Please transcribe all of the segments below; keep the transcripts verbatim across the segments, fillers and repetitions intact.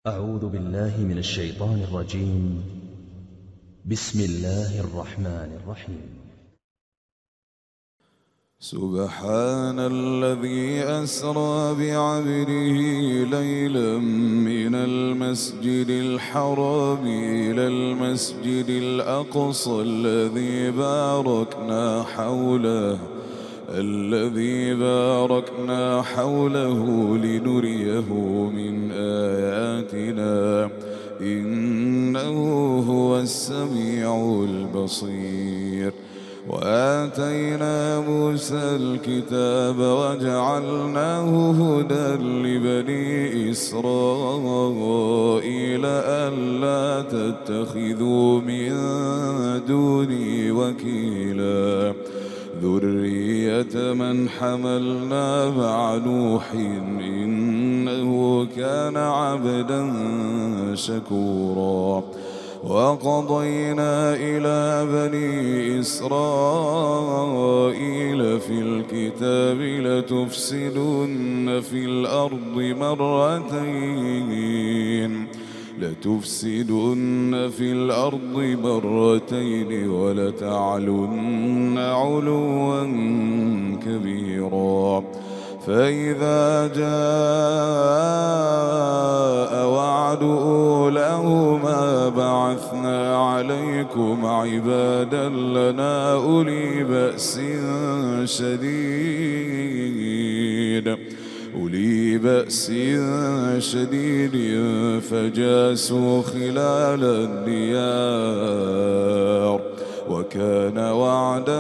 أعوذ بالله من الشيطان الرجيم. بسم الله الرحمن الرحيم. سبحان الذي أسرى بعبده ليلا من المسجد الحرام إلى المسجد الأقصى الذي باركنا حوله الذي باركنا حوله لنريه من آياتنا إنه هو السميع البصير. وآتينا موسى الكتاب وجعلناه هدى لبني إسرائيل ألا تتخذوا من دوني وكيلا ذرية من حملنا مع نوح إنه كان عبدا شكورا. وقضينا إلى بني إسرائيل في الكتاب لتفسدن في الأرض مرتين لتفسدن في الأرض مرتين ولتعلن علوا كبيرا. فإذا جاء وعد أولاهما بعثنا عليكم عبادا لنا أولي بأس شديد أولي بأس شديد فجاسوا خلال الديار وكان وعدا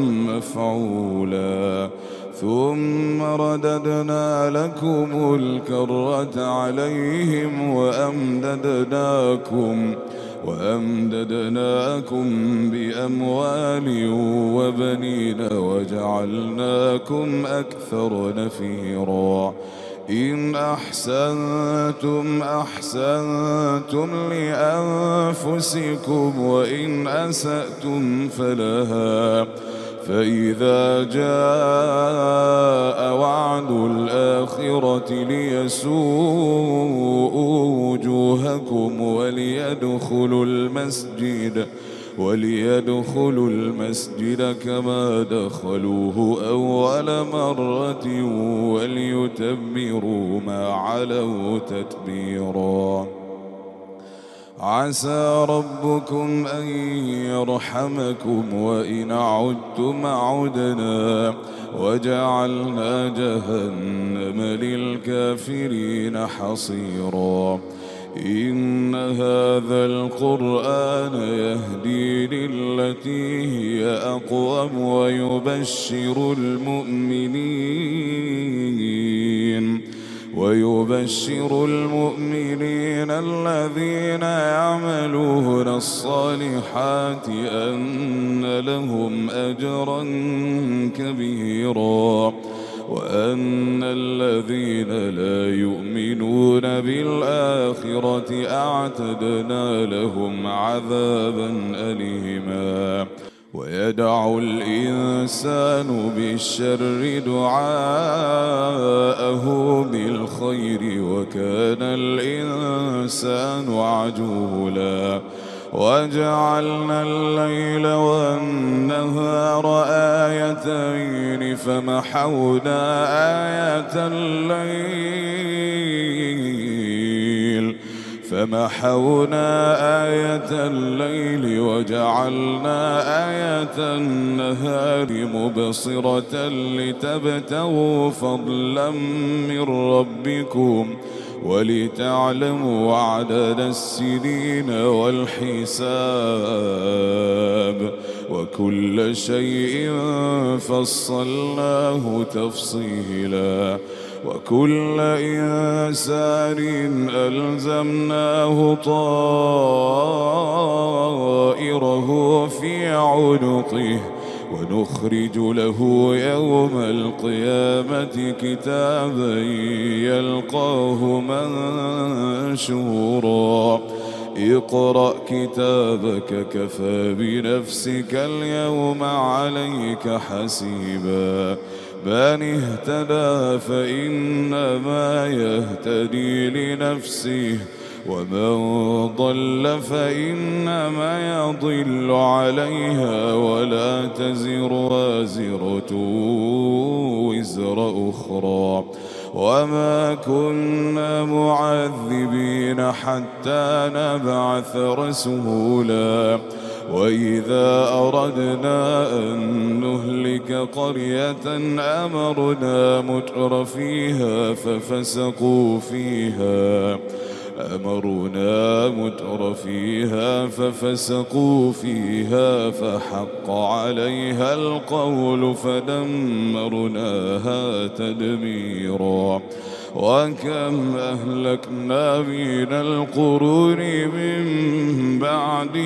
مفعولا. ثم رددنا لكم الكرة عليهم وأمددناكم وأمددناكم بأموال وبنين وجعلناكم أكثر نفيرا. إن أحسنتم أحسنتم لأنفسكم وإن أسأتم فلها. فإذا جاء وعد الآخرة ليسوءوا وجوهكم وليدخلوا المسجد وليدخلوا المسجد كما دخلوه أول مرة وليتبروا ما علوا تتبيرا. عسى ربكم أن يرحمكم وإن عدتم عدنا وجعلنا جهنم للكافرين حصيرا. إن هذا القرآن يهدي للتي هي أقوم ويبشر المؤمنين ويبشر المؤمنين الذين يعملون الصالحات أن لهم أجرا كبيرا وأن الذين لا يؤمنون بالآخرة أعتدنا لهم عذابا أليما. ويدعو الإنسان بالشر دعاءه بالخير وكان الإنسان عجولا. وجعلنا الليل والنهار آيتين فمحونا آية الليل فمحونا آية الليل وجعلنا آية النهار مبصرة لتبتغوا فضلا من ربكم ولتعلموا عدد السنين والحساب وكل شيء فصلناه تفصيلا. وكل إنسان ألزمناه طائره في عنقه ونخرج له يوم القيامة كتابا يلقاه منشورا. اقرأ كتابك كفى بنفسك اليوم عليك حسيبا. من اهتدى فإنما يهتدي لنفسه ومن ضل فإنما يضل عليها ولا تزر وازرة وزر أخرى وما كنا معذبين حتى نبعث رسولا وإذا أردنا أن نهلك قرية أمرنا متر فيها ففسقوا فيها أمرنا متر فيها ففسقوا فيها فحق عليها القول فدمرناها تدميرا وكم أهلكنا من القرون من بعد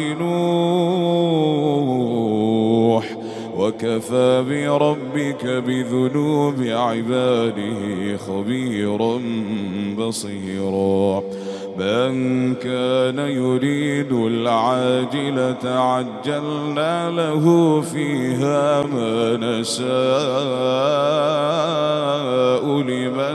نوح وكفى بربك بذنوب عباده خبيرا بصيرا من كان يريد العاجلة عجلنا له فيها ما نشاء لمن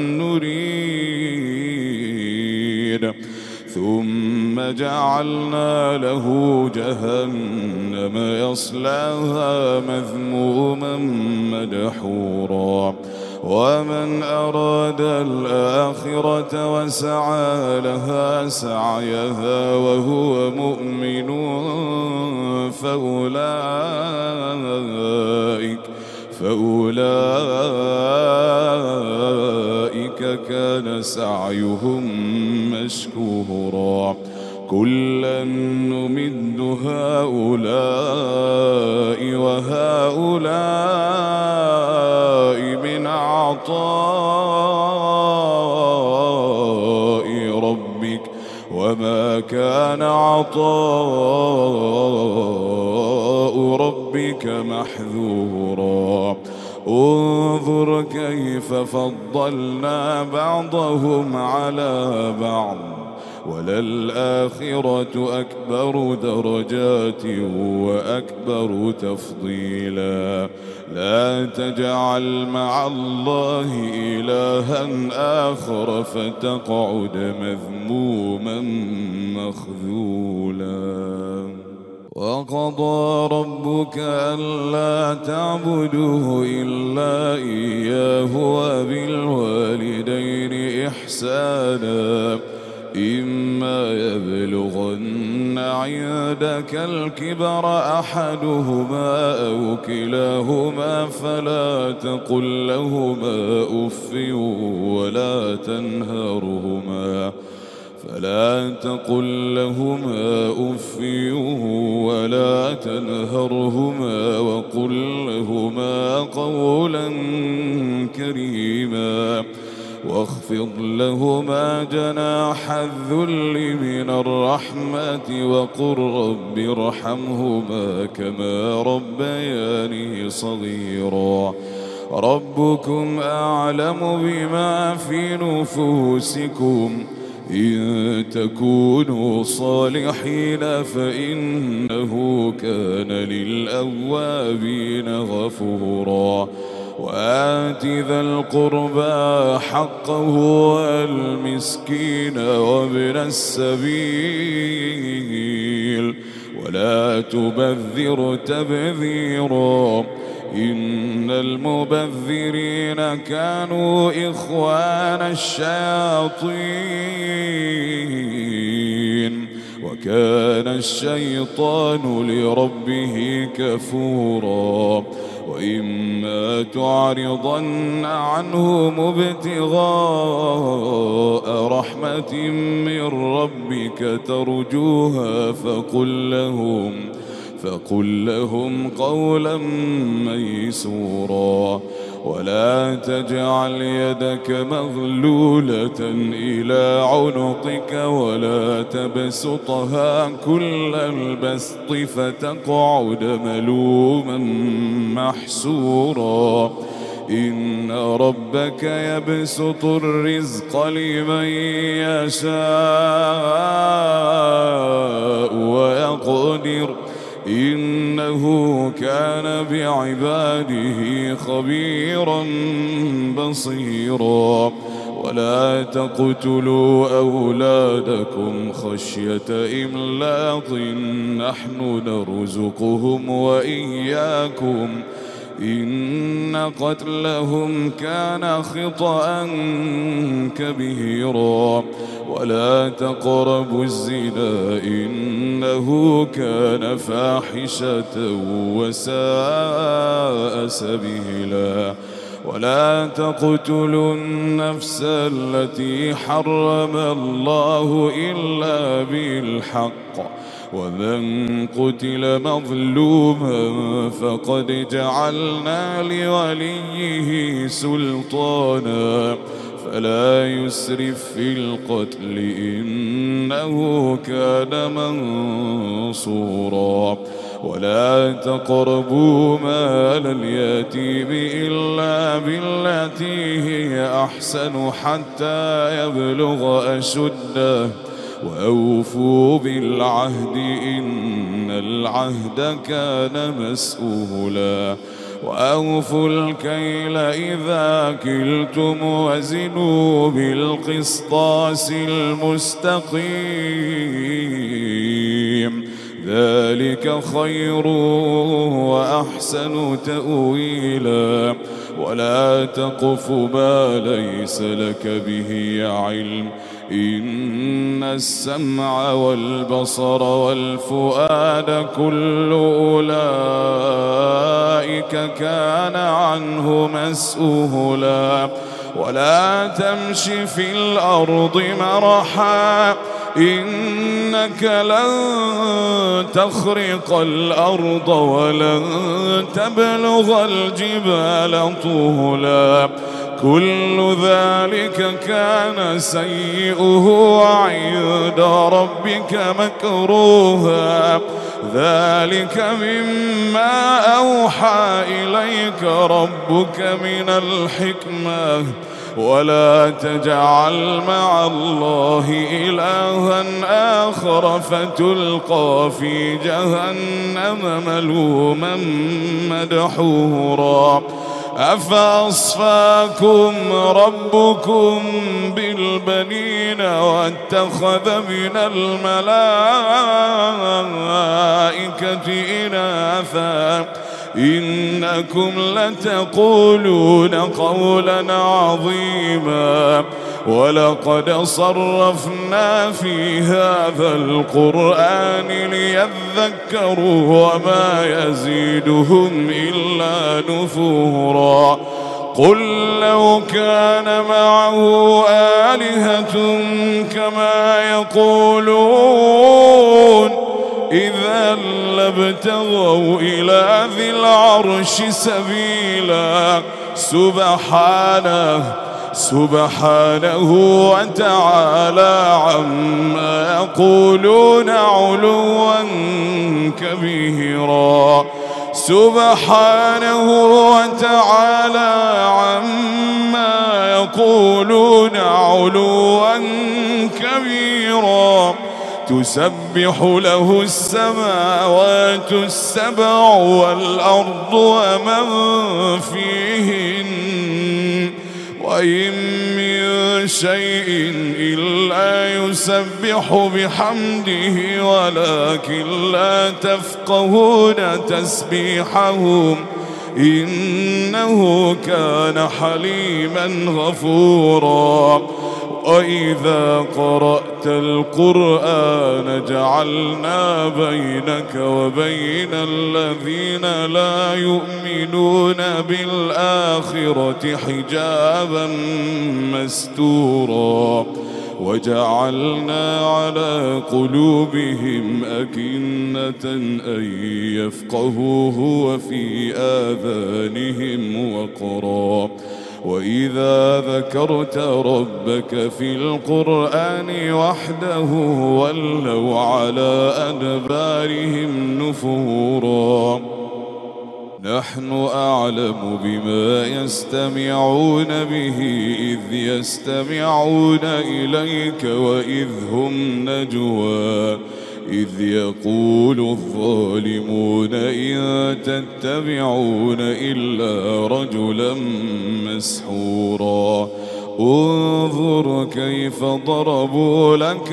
نريد ثم جعلنا له جهنم يصلاها مذموما مدحورا ومن أراد الآخرة وسعى لها سعيها وهو مؤمن فأولئك فأولئك كان سعيهم مشكورا كلا نمد هؤلاء وهؤلاء من عطاء ربك وما كان عطاء ربك محذورا انظر كيف فضلنا بعضهم على بعض وللآخرة أكبر درجات وأكبر تفضيلا لا تجعل مع الله إلها آخر فتقعد مذموما مخذولا وقضى ربك ألا تعبدوا إلا إياه وبالوالدين إحسانا إما يبلغن عندك الكبر أحدهما أو كلاهما فلا تقل لهما أف ولا تنهرهما فلا تقل لهما أف ولا تنهرهما وقل لهما قولا كريما واخفض لهما جناح الذل من الرحمة وقل رب ارحمهما كما ربياني صغيرا ربكم أعلم بما في نفوسكم إن تكونوا صالحين فإنه كان للأوابين غفورا وآت ذا القربى حقه والمسكين وابن السبيل ولا تبذر تبذيرا إن المبذرين كانوا إخوان الشياطين وكان الشيطان لربه كفورا وإما تعرضن عنهم ابتغاء رحمة من ربك ترجوها فقل لهم فقل لهم قولا ميسورا ولا تجعل يدك مغلولة إلى عنقك ولا تبسطها كل البسط فتقعد ملوما محسورا إن ربك يبسط الرزق لمن يشاء ويقدر إنه كان بعباده خبيرا بصيرا ولا تقتلوا أولادكم خشية إملاق نحن نرزقهم وإياكم إن قتلهم كان خطأ كبيرا ولا تقربوا الزنا إنه كان فاحشة وساء سبيلا ولا تقتلوا النفس التي حرم الله إلا بالحق ومن قتل مظلوما فقد جعلنا لوليه سلطانا فلا يسرف في القتل إنه كان منصورا ولا تقربوا مال اليتيم إلا بالتي هي أحسن حتى يبلغ أشده وأوفوا بالعهد إن العهد كان مسؤولا وأوفوا الكيل إذا كلتم وزنوا بالقسطاس المستقيم ذلك خير وأحسن تأويلا ولا تقف ما ليس لك به علم إن السمع والبصر والفؤاد كل أولئك كان عنه مسؤولا ولا تمش في الأرض مرحا إنك لن تخرق الأرض ولن تبلغ الجبال طولا كل ذلك كان سيئه عند ربك مكروها ذلك مما أوحى إليك ربك من الحكمة ولا تجعل مع الله إلها آخر فتلقى في جهنم ملوما مدحورا أفأصفاكم ربكم بالبنين واتخذ من الملائكة إناثا إنكم لتقولون قولا عظيما ولقد صرفنا في هذا القرآن ليذكروا وما يزيدهم إلا نفورا قل لو كان معه آلهة كما يقولون إذا لابتغوا إلى ذي العرش سبيلا سبحانه سبحانه وتعالى عما يقولون علوا كبيرا سبحانه وتعالى عما يقولون علوا كبيرا تسبح له السماوات السبع والأرض ومن فيهن وإن من شيء إلا يسبح بحمده ولكن لا تفقهون تسبيحهم إنه كان حليما غفورا وإذا قرأت القرآن جعلنا بينك وبين الذين لا يؤمنون بالآخرة حجابا مستورا وجعلنا على قلوبهم أكنة أن يفقهوه وفي آذانهم وقرا وإذا ذكرت ربك في القرآن وحده ولوا على أدبارهم نفورا نحن أعلم بما يستمعون به إذ يستمعون إليك وإذ هم نجوى إذ يقول الظالمون إن تتبعون إلا رجلا مسحورا انظر كيف ضربوا لك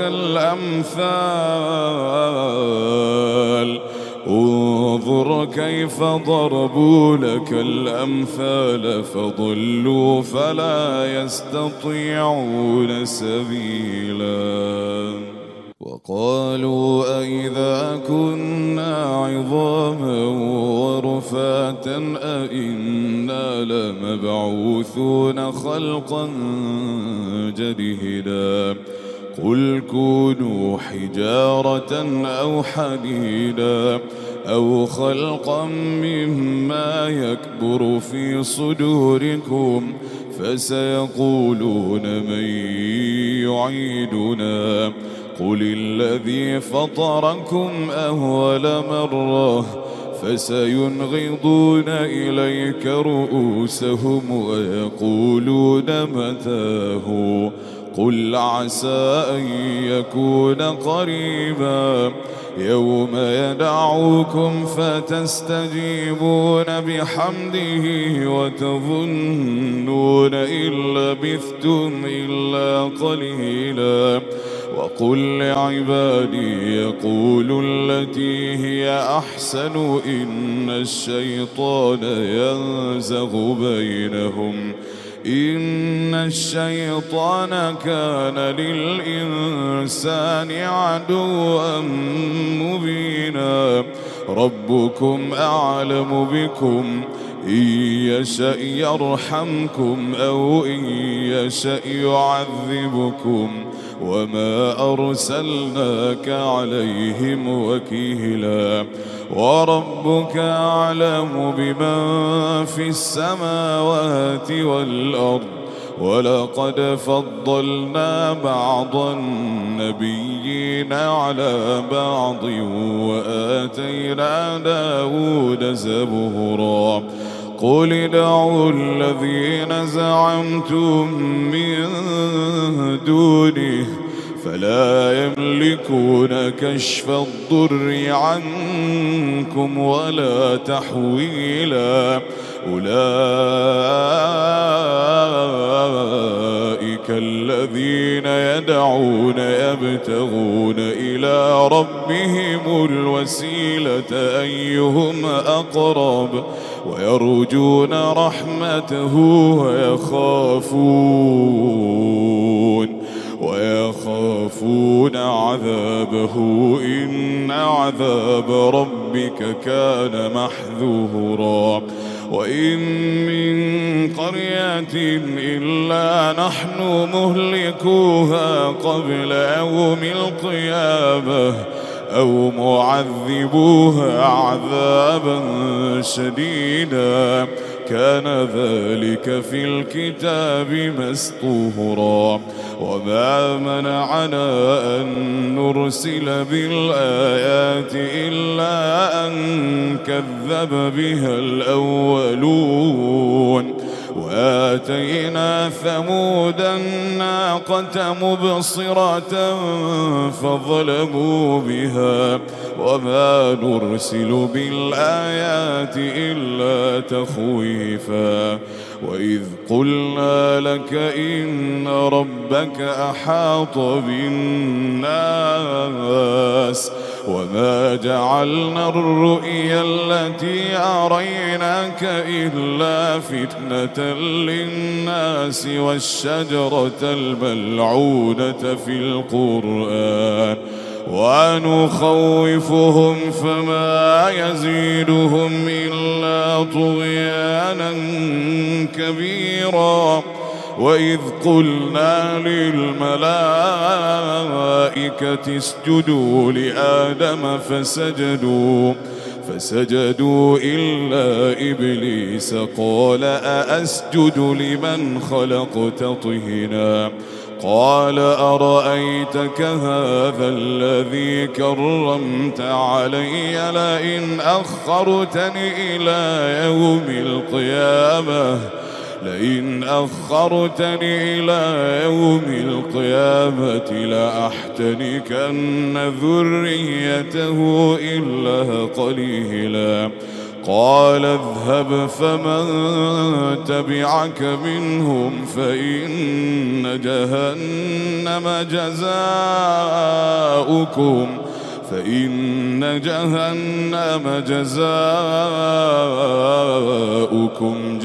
الأمثال انظر كيف ضربوا لك الأمثال فضلوا فلا يستطيعون سبيلا وقالوا أئذا كنا عظاما ورفاتا أئنا لمبعوثون خلقا جديدا قل كونوا حجارة أو حديدا أو خلقا مما يكبر في صدوركم فسيقولون من يعيدنا قل الذي فطركم أول مرة فسينغضون إليك رؤوسهم ويقولون متاه قل عسى أن يكون قريبا يوم يدعوكم فتستجيبون بحمده وتظنون إن لبثتم إلا قليلا وقل لعبادي يقولوا التي هي أحسن إن الشيطان ينزغ بينهم إن الشيطان كان للإنسان عدوا مبينا ربكم أعلم بكم إن يشأ يرحمكم أو إن يشأ يعذبكم وما أرسلناك عليهم وكيلا وربك أعلم بمن في السماوات والأرض ولقد فضلنا بعض النبيين على بعض وآتينا داود زبورا قل ادعوا الذين زعمتم من دونه فلا يملكون كشف الضر عنكم ولا تحويلا أولئك الذين يدعون يبتغون إلى ربهم الوسيلة أيهم أقرب ويرجون رحمته ويخافون ويخافون عذابه إن عذاب ربك كان محذورا وإن من قرية إلا نحن مهلكوها قبل يوم القيامة أو معذبوها عذابا شديدا كان ذلك في الكتاب مسطورا وما منعنا أن نرسل بالآيات إلا أن كذب بها الأولون وآتينا ثمود الناقة مبصرة فظلموا بها وما نرسل بالآيات إلا تخويفا وإذ قلنا لك إن ربك أحاط بالناس وما جعلنا الرؤيا التي أريناك إلا فتنة للناس والشجرة الملعونة في القرآن ونخوفهم فما يزيدهم إلا طغيانا كبيرا وإذ قلنا للملائكة اسجدوا لآدم فسجدوا فسجدوا إلا إبليس قال أأسجد لمن خلقت طينا قال أرأيتك هذا الذي كرمت علي لئن أخرتني إلى يوم القيامة لئن أخرتني إلى يوم القيامة لأحتنكن ذريته إلا قليلا قال اذهب فمن تبعك منهم فإن جهنم جزاؤكم فإن جهنم جزاؤكم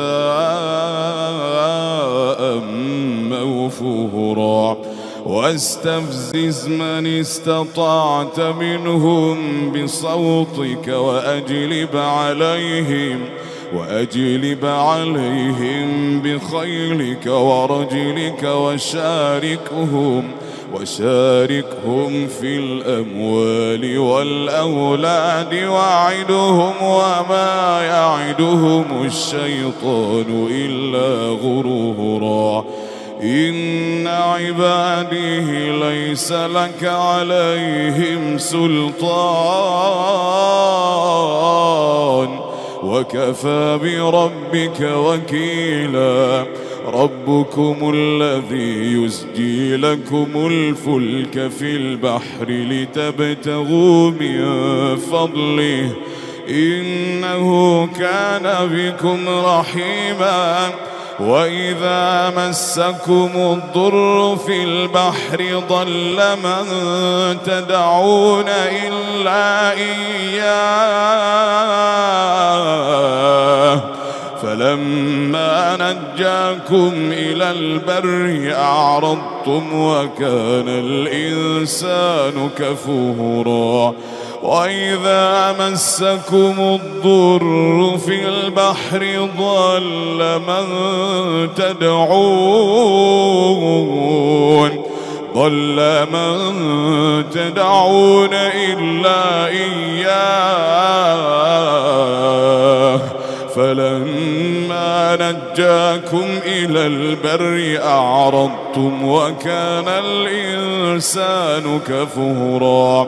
جزاء موفورا واستفزز من استطعت منهم بصوتك وأجلب عليهم وأجلب عليهم بخيلك ورجلك وشاركهم وشاركهم في الأموال والأولاد وعدهم وما يعدهم الشيطان إلا غرورا إن عبادي ليس لك عليهم سلطان وكفى بربك وكيلا ربكم الذي يزجي لكم الفلك في البحر لتبتغوا من فضله إنه كان بكم رحيما وإذا مسكم الضر في البحر ضل من تدعون إلا إياه فلما نجاكم إلى البر أعرضتم وكان الإنسان كفورا وإذا مسكم الضر في البحر ضل من تدعون ضل من تدعون إلا إياه فلما نجاكم إلى البر أعرضتم وكان الإنسان كفورا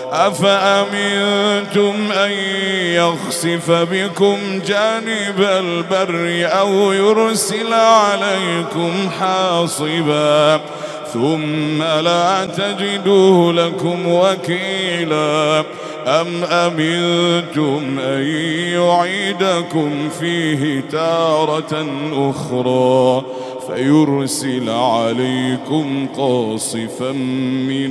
أفأمنتم أن يخسف بكم جانب البر أو يرسل عليكم حاصبا ثم لا تجدوا لكم وكيلا أم أمنتم أن يعيدكم فيه تارة أخرى فيرسل عليكم قاصفا من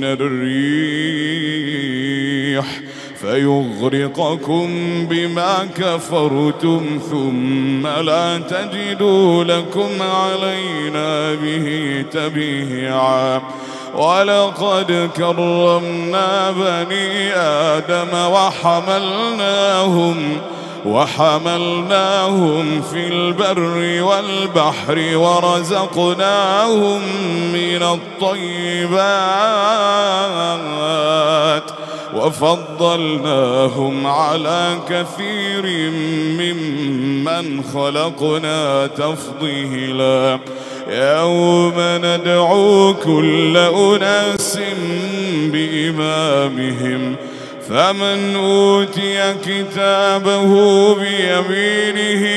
الريح فيغرقكم بما كفرتم ثم لا تجدوا لكم علينا به تبيعا ولقد كرمنا بني آدم وحملناهم وحملناهم في البر والبحر ورزقناهم من الطيبات وفضلناهم على كثير ممن خلقنا تفضيلا يوم ندعو كل أناس بإمامهم فمن أوتي كتابه بيمينه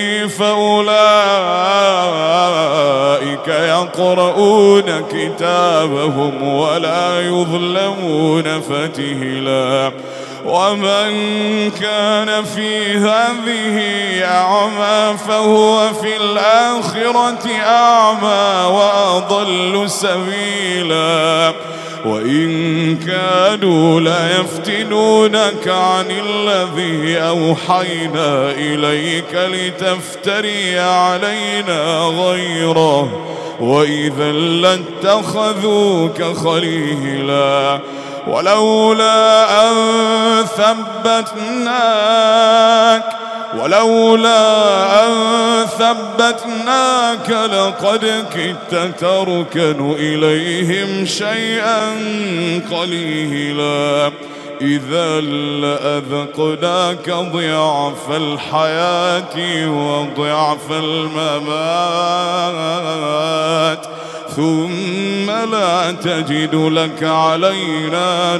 فأولئك يقرؤون كتابهم ولا يظلمون فتيلا ومن كان في هذه أعمى فهو في الآخرة أعمى وأضل سبيلا وإن كانوا ليفتنونك عن الذي أوحينا إليك لتفتري علينا غيره وإذا لاتخذوك خليلا ولولا أن ثبتناك ولولا أن ثبتناك لقد كدت تركن إليهم شيئا قليلا إذا لأذقناك ضعف الحياة وضعف الممات ثم لا تجد لك علينا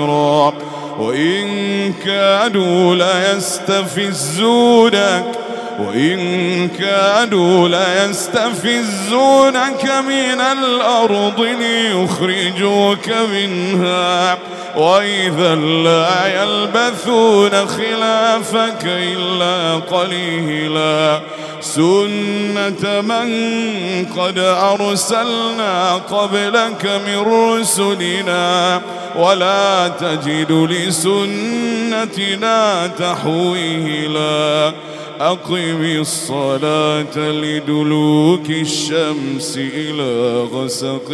نصيرا وإن كادوا ليستفزونك وإن كادوا ليستفزونك من الأرض ليخرجوك منها وإذا لا يلبثون خلافك إلا قليلا سنة من قد أرسلنا قبلك من رسلنا ولا تجد لسنتنا تحويلا أقم الصلاة لدلوك الشمس إلى غسق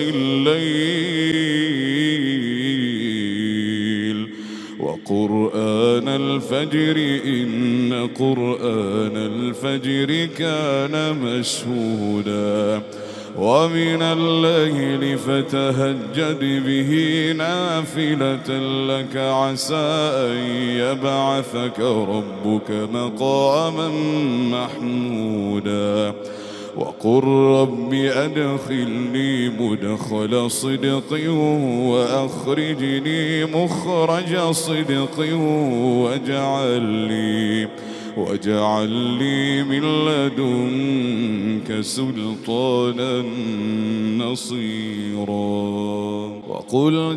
الليل وقرآن الفجر إن قرآن الفجر كان مشهودا ومن الليل فتهجد به نافلة لك عسى أن يبعثك ربك مقاما محمودا وقل رب أدخلني مدخل صدق وأخرجني مخرج صدق واجعل لي واجعل لي من لدنك سلطانا نصيرا وقل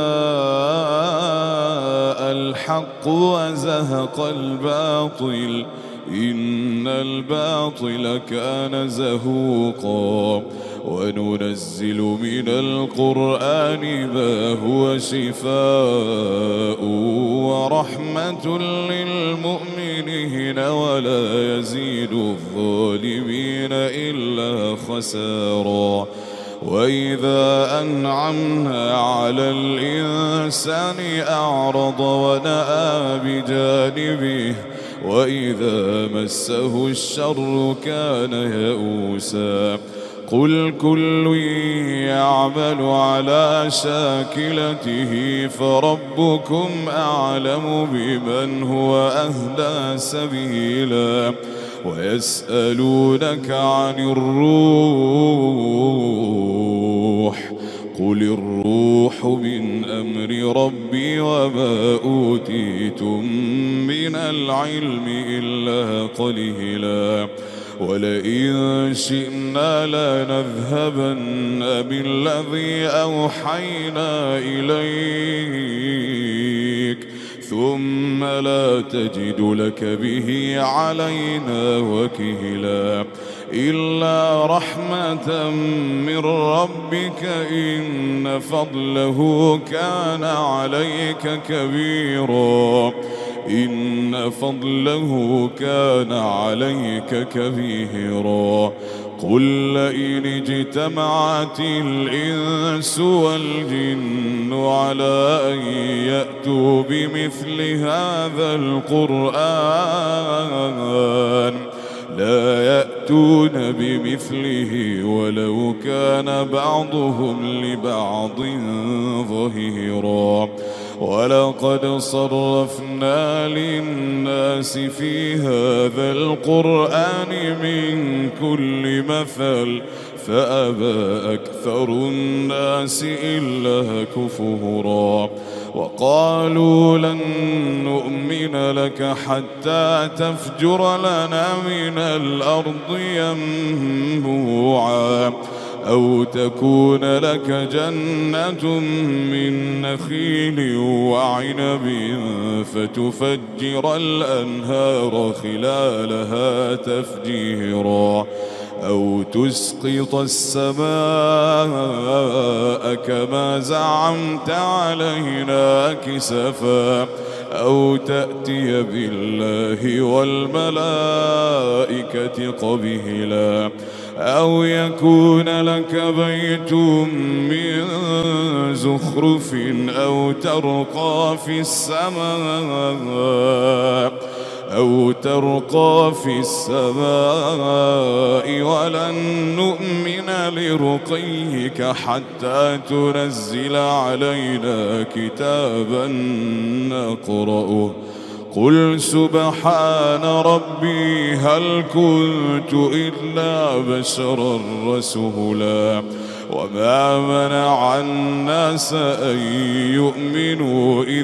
جاء الحق وزهق الباطل إن الباطل كان زهوقا وننزل من القرآن ما هو شفاء ورحمة للمؤمنين ولا يزيد الظالمين إلا خسارا وإذا أنعمنا على الإنسان أعرض ونأى بجانبه وإذا مسه الشر كان يئوسا قل كل يعمل على شاكلته فربكم أعلم بمن هو أهدى سبيلا ويسألونك عن الروح قل الروح من أمر ربي وما أوتيتم من العلم إلا قليلا ولئن شئنا لنذهبن بالذي أوحينا إليك ثم لا تجد لك به علينا وكيلا إلا رحمة من ربك إن فضله كان عليك كبيرا إن فضله كان عليك كبيرا قل لئن اجتمعت الإنس والجن على أن يأتوا بمثل هذا القرآن لا يأتون بمثله ولو كان بعضهم لبعض ظهيرا ولقد صرفنا للناس في هذا القرآن من كل مثل فأبى أكثر الناس إلا كفورا وقالوا لن نؤمن لك حتى تفجر لنا من الأرض ينبوعا أو تكون لك جنة من نخيل وعنب فتفجر الأنهار خلالها تفجيرا أو تسقط السماء كما زعمت علينا كسفا أو تأتي بالله والملائكة قبيلا أو يكون لك بيت من زخرف أو ترقى في السماء أو ترقى في السماء ولن نؤمن لرقيك حتى تنزل علينا كتابا نقرأه قل سبحان ربي هل كنت إلا بشرا رسولا وما منع الناس أن يؤمنوا إذ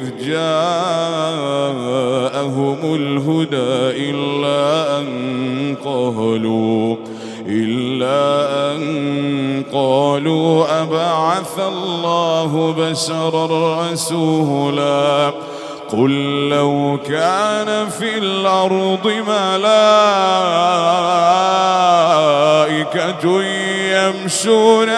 جاءهم الهدى إلا أن قالوا إلا أن قالوا أبعث الله بشرا رسولا قل لو كان في الأرض ملائكة يمشون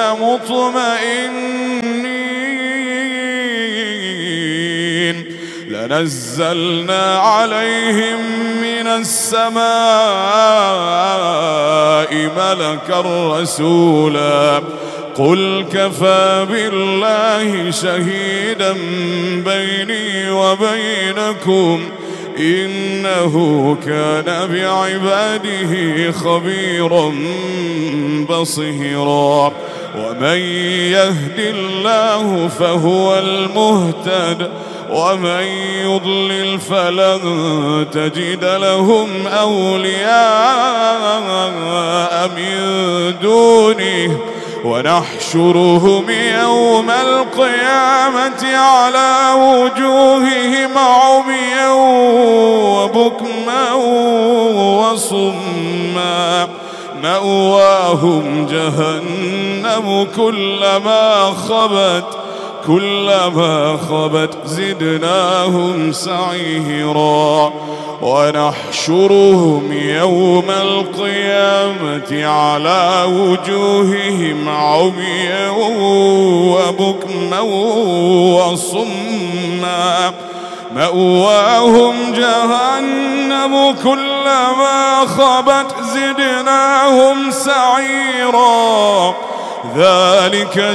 مطمئنين لنزلنا عليهم من السماء ملكا رسولا قل كفى بالله شهيدا بيني وبينكم إنه كان بعباده خبيرا بصيرا ومن يهد الله فهو المهتد ومن يضلل فلن تجد لهم أولياء من دونه ونحشرهم يوم القيامة على وجوههم عميا وبكما وصما مأواهم جهنم كلما خبت كلما خبت زدناهم سعيرا ونحشرهم يوم القيامة على وجوههم عميا وبكما وصما مأواهم جهنم كلما خبت زدناهم سعيرا ذلك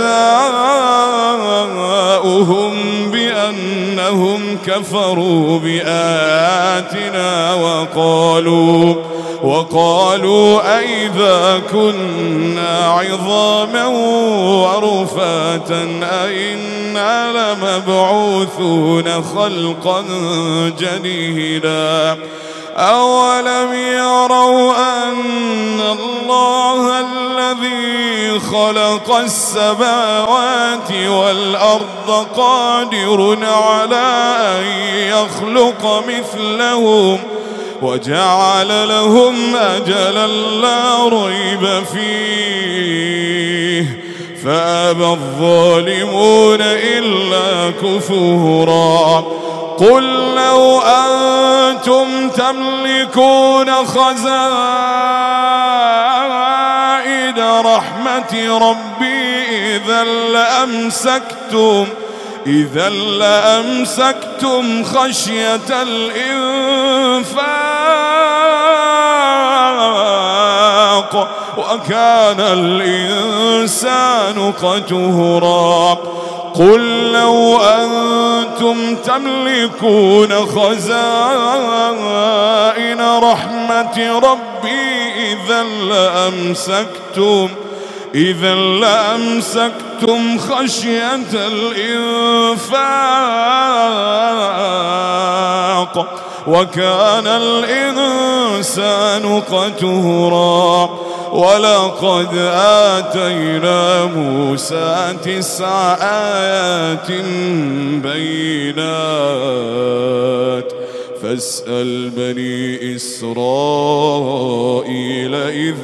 جزاؤهم بأنهم كفروا بآياتنا وقالوا وقالوا أئذا كنا عظاما ورفاتا أئنا لمبعوثون خلقا جديدا أولم يروا أن الله الذي خلق السماوات والأرض قادر على أن يخلق مثلهم وجعل لهم أجلا لا ريب فيه فأبى الظالمون إلا كفورا قل لو أنتم تملكون خزائن رحمة ربي إذا لأمسكتم إذا لأمسكتم خشية الإنفاق وكان الإنسان قتورا قل لو أنتم تملكون خزائن رحمة ربي إذا لأمسكتم إذا لأمسكتم خشية الإنفاق وكان الإنسان قتورا ولقد آتينا موسى تسع آيات بينات فاسأل بني إسرائيل إذ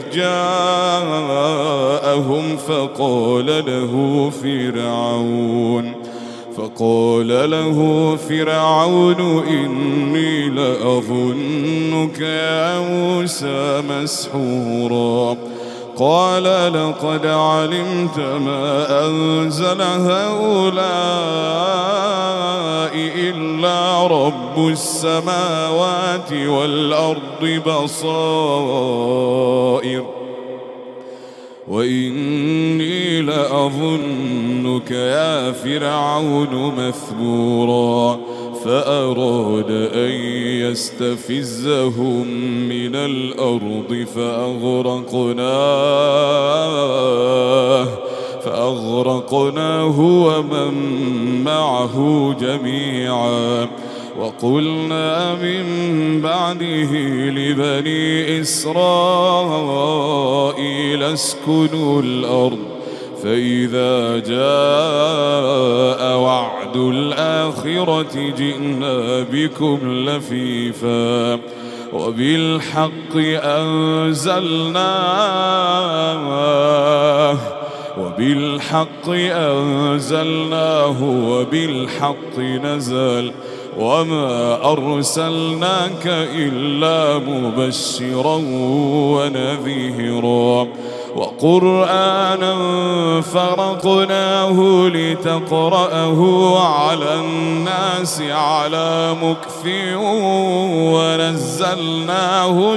جاءهم فقال له فرعون فقال له فرعون إني لأظنك يا موسى مسحورا قال لقد علمت ما أنزل هؤلاء إلا رب السماوات والأرض بصائر وإني لأظنك يا فرعون مثبورا فأراد أن يستفزهم من الأرض فأغرقناه فأغرقناه ومن معه جميعا وقلنا من بعده لبني إسرائيل اسكنوا الأرض فإذا جاء وعد الآخرة جئنا بكم لفيفا وبالحق أنزلناه وبالحق أنزلناه وبالحق نزل وما أرسلناك إلا مبشرا ونذيرا وقرآنا فرقناه لتقرأه على الناس على مكث ونزلناه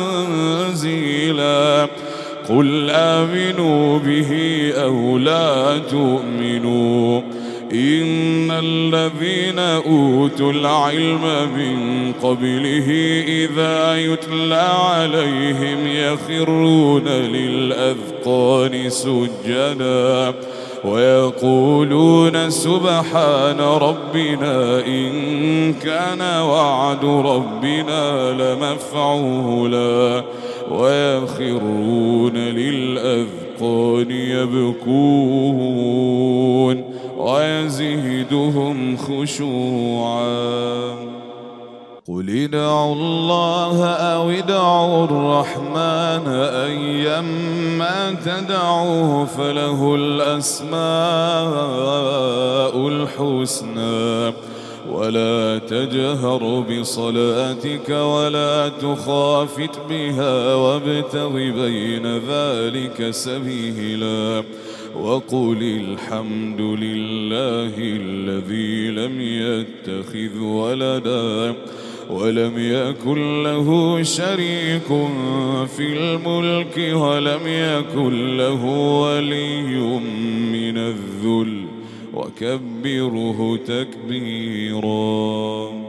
تنزيلا قل آمنوا به أو لا تؤمنوا إن الذين أوتوا العلم من قبله إذا يتلى عليهم يخرون للأذقان سجدا ويقولون سبحان ربنا إن كان وعد ربنا لمفعولا ويخرون للأذقان يبكون ويزيدهم خشوعا قل ادعوا الله أو ادعوا الرحمن أيما تدعوه فله الأسماء الحسنى ولا تجهر بصلاتك ولا تخافت بها وابتغ بين ذلك سبيلا وقل الحمد لله الذي لم يتخذ ولدا ولم يكن له شريك في الملك ولم يكن له ولي من الذل وكبره تكبيرا.